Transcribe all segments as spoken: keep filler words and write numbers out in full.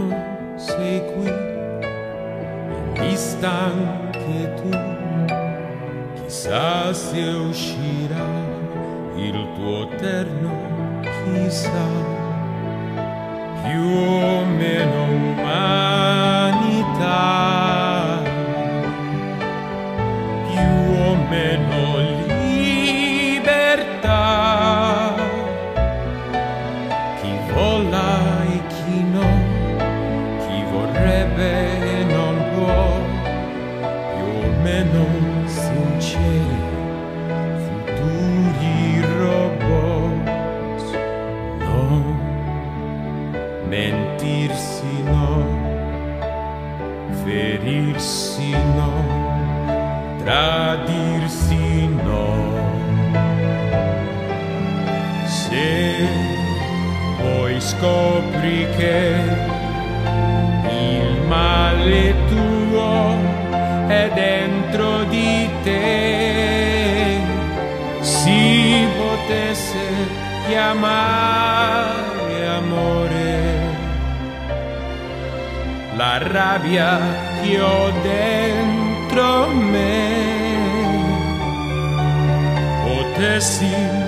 sei qui, in vista anche tu, chissà se uscirà il tuo terno, chissà, più o meno umanità, più o meno libertà, chi vola e chi no, chi vorrebbe e non può, più o meno sinceri, futuri robots, no, mentirsi no, ferirsi no, tradirsi no. Se poi scopri che il male tuo è dentro di te, si potesse chiamare amore la rabbia che ho dentro me, potessi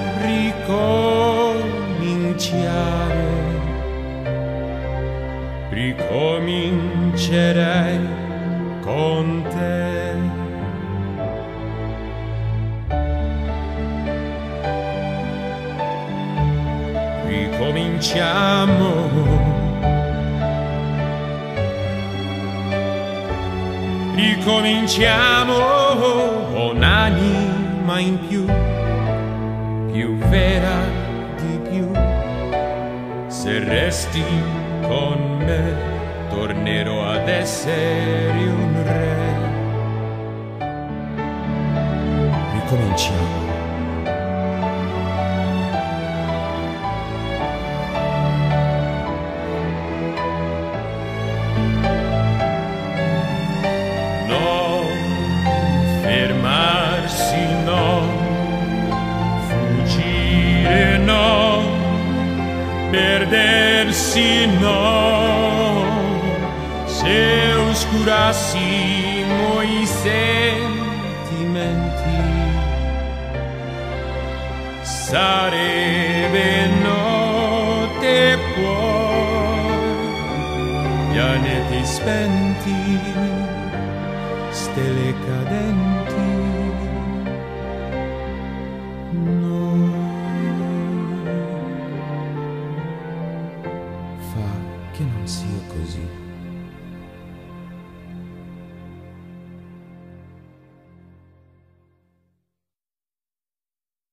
ricominciare, ricomincerei con te. Ricominciamo, ricominciamo, un'anima in più, più vera di più. Se resti con me, tornerò ad essere un re. Ricominciamo. Fermarsi no, fuggire no, perdersi no. Se oscurassimo i sentimenti, sarebbe notte poi, pianeti spenti, stelle cadenti, noi. Fa che non sia così.